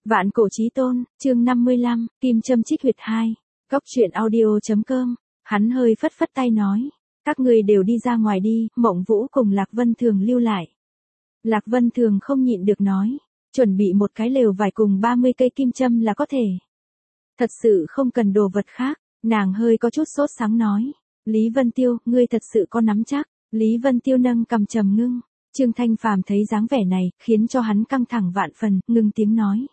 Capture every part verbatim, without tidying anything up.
Vạn cổ chí tôn, chương năm mươi lăm, kim châm chích huyệt hai. Góc truyện audio.com. Hắn hơi phất phất tay nói. Các người đều đi ra ngoài đi, Mộng Vũ cùng Lạc Vân Thường lưu lại. Lạc Vân Thường không nhịn được nói. Chuẩn bị một cái lều vải cùng ba mươi cây kim châm là có thể. Thật sự không cần đồ vật khác, nàng hơi có chút sốt sắng nói. Lý Vân Tiêu, ngươi thật sự có nắm chắc. Lý Vân Tiêu nâng cằm trầm ngưng. Trương Thanh Phàm thấy dáng vẻ này, khiến cho hắn căng thẳng vạn phần, ngưng tiếng nói.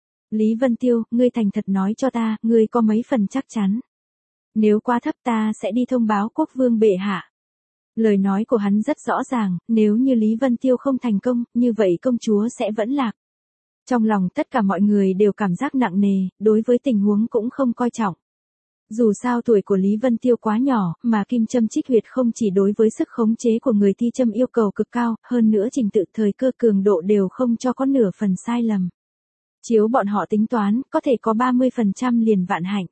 Lý Vân Tiêu, ngươi thành thật nói cho ta, ngươi có mấy phần chắc chắn. Nếu quá thấp ta sẽ đi thông báo quốc vương bệ hạ. Lời nói của hắn rất rõ ràng, nếu như Lý Vân Tiêu không thành công, như vậy công chúa sẽ vẫn lạc. Trong lòng tất cả mọi người đều cảm giác nặng nề, đối với tình huống cũng không coi trọng. Dù sao tuổi của Lý Vân Tiêu quá nhỏ, mà kim châm chích huyệt không chỉ đối với sức khống chế của người thi châm yêu cầu cực cao, hơn nữa trình tự thời cơ cường độ đều không cho có nửa phần sai lầm. Chiếu bọn họ tính toán, có thể có ba mươi phần trăm liền vạn hạnh.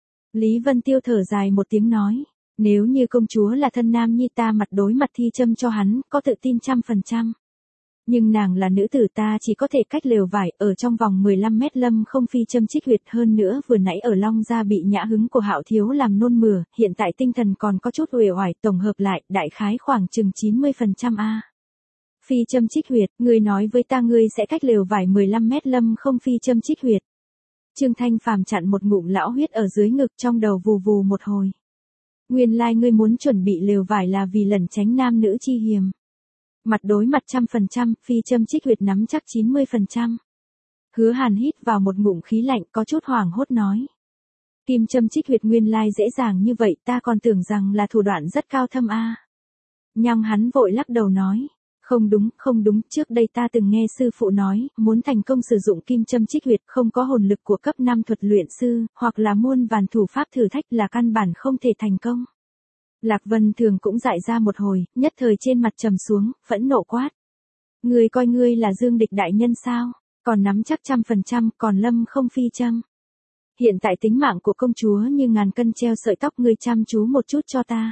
Lý Vân Tiêu thở dài một tiếng nói, nếu như công chúa là thân nam nhi ta mặt đối mặt thi châm cho hắn, có tự tin trăm phần trăm. Nhưng nàng là nữ tử ta chỉ có thể cách lều vải ở trong vòng mười lăm mét lâm không phi châm chích huyệt, hơn nữa vừa nãy ở Long Gia bị nhã hứng của Hạo Thiếu làm nôn mửa, hiện tại tinh thần còn có chút uể oải, tổng hợp lại, đại khái khoảng chừng chín mươi phần trăm a. Phi châm chích huyệt, ngươi nói với ta ngươi sẽ cách lều vải mười lăm mét lâm không phi châm chích huyệt. Trương Thanh Phàm chặn một ngụm lão huyết ở dưới ngực, trong đầu vù vù một hồi. Nguyên lai like ngươi muốn chuẩn bị lều vải là vì lẩn tránh nam nữ chi hiềm. Mặt đối mặt trăm phần trăm, phi châm chích huyệt nắm chắc chín mươi phần trăm. Hứa Hàn hít vào một ngụm khí lạnh, có chút hoảng hốt nói. Kim châm chích huyệt nguyên lai dễ dàng như vậy, ta còn tưởng rằng là thủ đoạn rất cao thâm a. À. Nhưng hắn vội lắc đầu nói. Không đúng, không đúng, trước đây ta từng nghe sư phụ nói, muốn thành công sử dụng kim châm chích huyệt không có hồn lực của cấp năm thuật luyện sư, hoặc là muôn vàn thủ pháp thử thách là căn bản không thể thành công. Lạc Vân Thường cũng dại ra một hồi, nhất thời trên mặt trầm xuống, phẫn nộ quát. Ngươi coi ngươi là Dương Địch đại nhân sao, còn nắm chắc trăm phần trăm, còn lâm không phi châm. Hiện tại tính mạng của công chúa như ngàn cân treo sợi tóc, ngươi chăm chú một chút cho ta.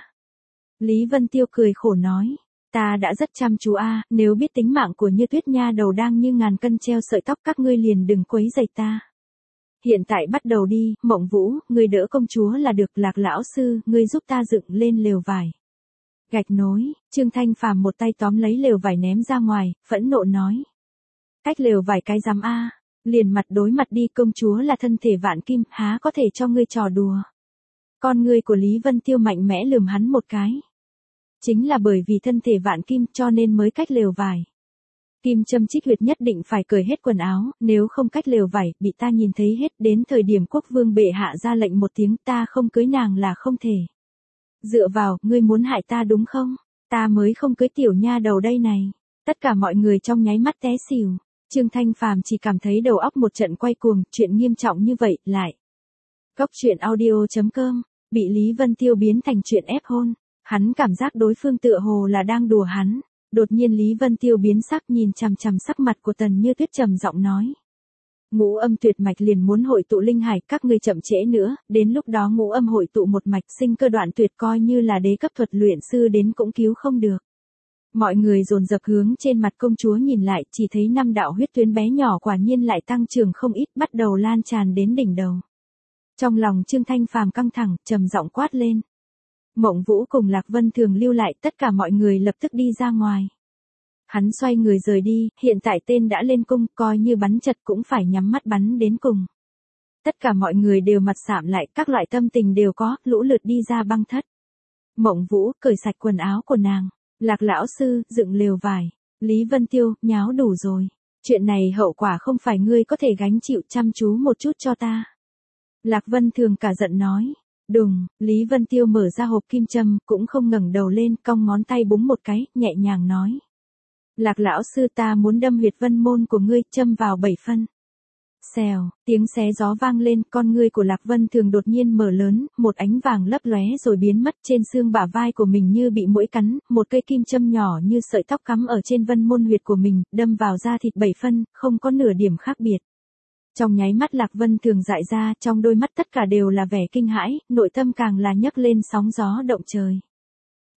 Lý Vân Tiêu cười khổ nói. Ta đã rất chăm chú a, à, nếu biết tính mạng của Như Tuyết nha đầu đang như ngàn cân treo sợi tóc, các ngươi liền đừng quấy rầy ta. Hiện tại bắt đầu đi, Mộng Vũ, ngươi đỡ công chúa là được. Lạc lão sư, ngươi giúp ta dựng lên lều vải. Gạch nối, Trương Thanh Phàm một tay tóm lấy lều vải ném ra ngoài, phẫn nộ nói. Cách lều vải cái rắm a, à, liền mặt đối mặt đi, công chúa là thân thể vạn kim, há có thể cho ngươi trò đùa. Con ngươi của Lý Vân Tiêu mạnh mẽ lườm hắn một cái. Chính là bởi vì thân thể vạn kim cho nên mới cách lều vải. Kim châm chích huyệt nhất định phải cởi hết quần áo, nếu không cách lều vải, bị ta nhìn thấy hết, đến thời điểm quốc vương bệ hạ ra lệnh một tiếng, ta không cưới nàng là không thể. Dựa vào, ngươi muốn hại ta đúng không? Ta mới không cưới tiểu nha đầu đây này. Tất cả mọi người trong nháy mắt té xỉu. Trương Thanh Phàm chỉ cảm thấy đầu óc một trận quay cuồng, chuyện nghiêm trọng như vậy, lại. Góc truyện audio.com, bị Lý Vân Tiêu biến thành chuyện ép hôn. Hắn cảm giác đối phương tựa hồ là đang đùa hắn. Đột nhiên Lý Vân Tiêu biến sắc, nhìn chằm chằm sắc mặt của Tần Như Tuyết, trầm giọng nói. Ngũ âm tuyệt mạch liền muốn hội tụ linh hải, các ngươi chậm trễ nữa, đến lúc đó ngũ âm hội tụ một mạch, sinh cơ đoạn tuyệt, coi như là đế cấp thuật luyện sư đến cũng cứu không được. Mọi người dồn dập hướng trên mặt công chúa nhìn lại, chỉ thấy năm đạo huyết tuyến bé nhỏ quả nhiên lại tăng trưởng không ít, bắt đầu lan tràn đến đỉnh đầu. Trong lòng Trương Thanh Phàm căng thẳng, trầm giọng quát lên. Mộng Vũ cùng Lạc Vân Thường lưu lại, tất cả mọi người lập tức đi ra ngoài. Hắn xoay người rời đi, hiện tại tên đã lên cung, coi như bắn chật cũng phải nhắm mắt bắn đến cùng. Tất cả mọi người đều mặt sạm lại, các loại tâm tình đều có, lũ lượt đi ra băng thất. Mộng Vũ cởi sạch quần áo của nàng. Lạc lão sư, dựng lều vải. Lý Vân Tiêu, nháo đủ rồi. Chuyện này hậu quả không phải ngươi có thể gánh chịu, chăm chú một chút cho ta. Lạc Vân Thường cả giận nói. Đùng, Lý Vân Tiêu mở ra hộp kim châm, cũng không ngẩng đầu lên, cong ngón tay búng một cái, nhẹ nhàng nói. Lạc lão sư, ta muốn đâm huyệt vân môn của ngươi, châm vào bảy phân. Xèo, tiếng xé gió vang lên, con ngươi của Lạc Vân Thường đột nhiên mở lớn, một ánh vàng lấp lóe rồi biến mất, trên xương bả vai của mình như bị muỗi cắn, một cây kim châm nhỏ như sợi tóc cắm ở trên vân môn huyệt của mình, đâm vào da thịt bảy phân, không có nửa điểm khác biệt. Trong nháy mắt Lạc Vân Thường dại ra, trong đôi mắt tất cả đều là vẻ kinh hãi, nội tâm càng là nhấc lên sóng gió động trời.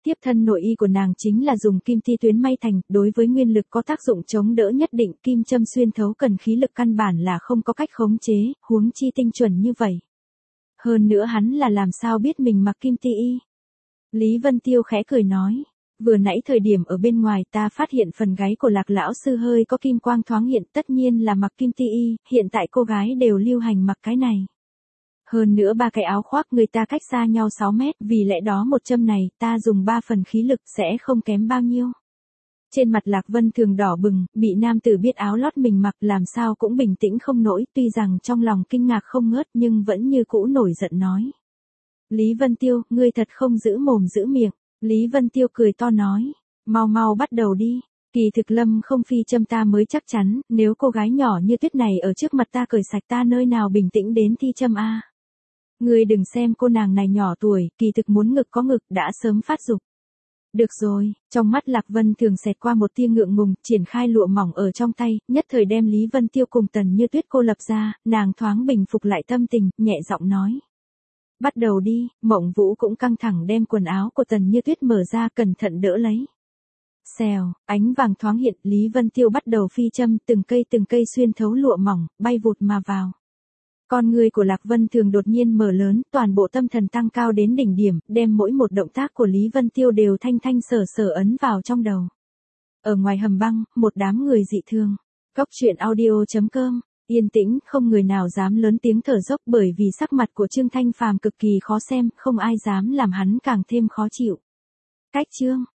Tiếp thân nội y của nàng chính là dùng kim ti tuyến may thành, đối với nguyên lực có tác dụng chống đỡ nhất định, kim châm xuyên thấu cần khí lực căn bản là không có cách khống chế, huống chi tinh chuẩn như vậy. Hơn nữa hắn là làm sao biết mình mặc kim ti y. Lý Vân Tiêu khẽ cười nói, vừa nãy thời điểm ở bên ngoài ta phát hiện phần gáy của Lạc lão sư hơi có kim quang thoáng hiện, tất nhiên là mặc kim ti y, hiện tại cô gái đều lưu hành mặc cái này. Hơn nữa ba cái áo khoác người ta cách xa nhau sáu mét, vì lẽ đó một châm này ta dùng ba phần khí lực sẽ không kém bao nhiêu. Trên mặt Lạc Vân Thường đỏ bừng, bị nam tử biết áo lót mình mặc làm sao cũng bình tĩnh không nổi, tuy rằng trong lòng kinh ngạc không ngớt nhưng vẫn như cũ nổi giận nói. Lý Vân Tiêu, ngươi thật không giữ mồm giữ miệng. Lý Vân Tiêu cười to nói, mau mau bắt đầu đi. Kỳ thực Lâm không phi châm ta mới chắc chắn, nếu cô gái nhỏ như Tuyết này ở trước mặt ta cởi sạch ta nơi nào bình tĩnh đến thi châm a. Ngươi đừng xem cô nàng này nhỏ tuổi, kỳ thực muốn ngực có ngực đã sớm phát dục. Được rồi, trong mắt Lạc Vân Thường xẹt qua một tia ngượng ngùng, triển khai lụa mỏng ở trong tay, nhất thời đem Lý Vân Tiêu cùng Tần Như Tuyết cô lập ra, nàng thoáng bình phục lại tâm tình, nhẹ giọng nói. Bắt đầu đi, Mộng Vũ cũng căng thẳng đem quần áo của Tần Như Tuyết mở ra cẩn thận đỡ lấy. Xèo, ánh vàng thoáng hiện, Lý Vân Tiêu bắt đầu phi châm, từng cây từng cây xuyên thấu lụa mỏng, bay vụt mà vào. Con người của Lạc Vân Thường đột nhiên mở lớn, toàn bộ tâm thần tăng cao đến đỉnh điểm, đem mỗi một động tác của Lý Vân Tiêu đều thanh thanh sở sở ấn vào trong đầu. Ở ngoài hầm băng, một đám người dị thương. Góc truyện audio chấm com, yên tĩnh, không người nào dám lớn tiếng thở dốc bởi vì sắc mặt của Trương Thanh Phàm cực kỳ khó xem, không ai dám làm hắn càng thêm khó chịu. Cách chương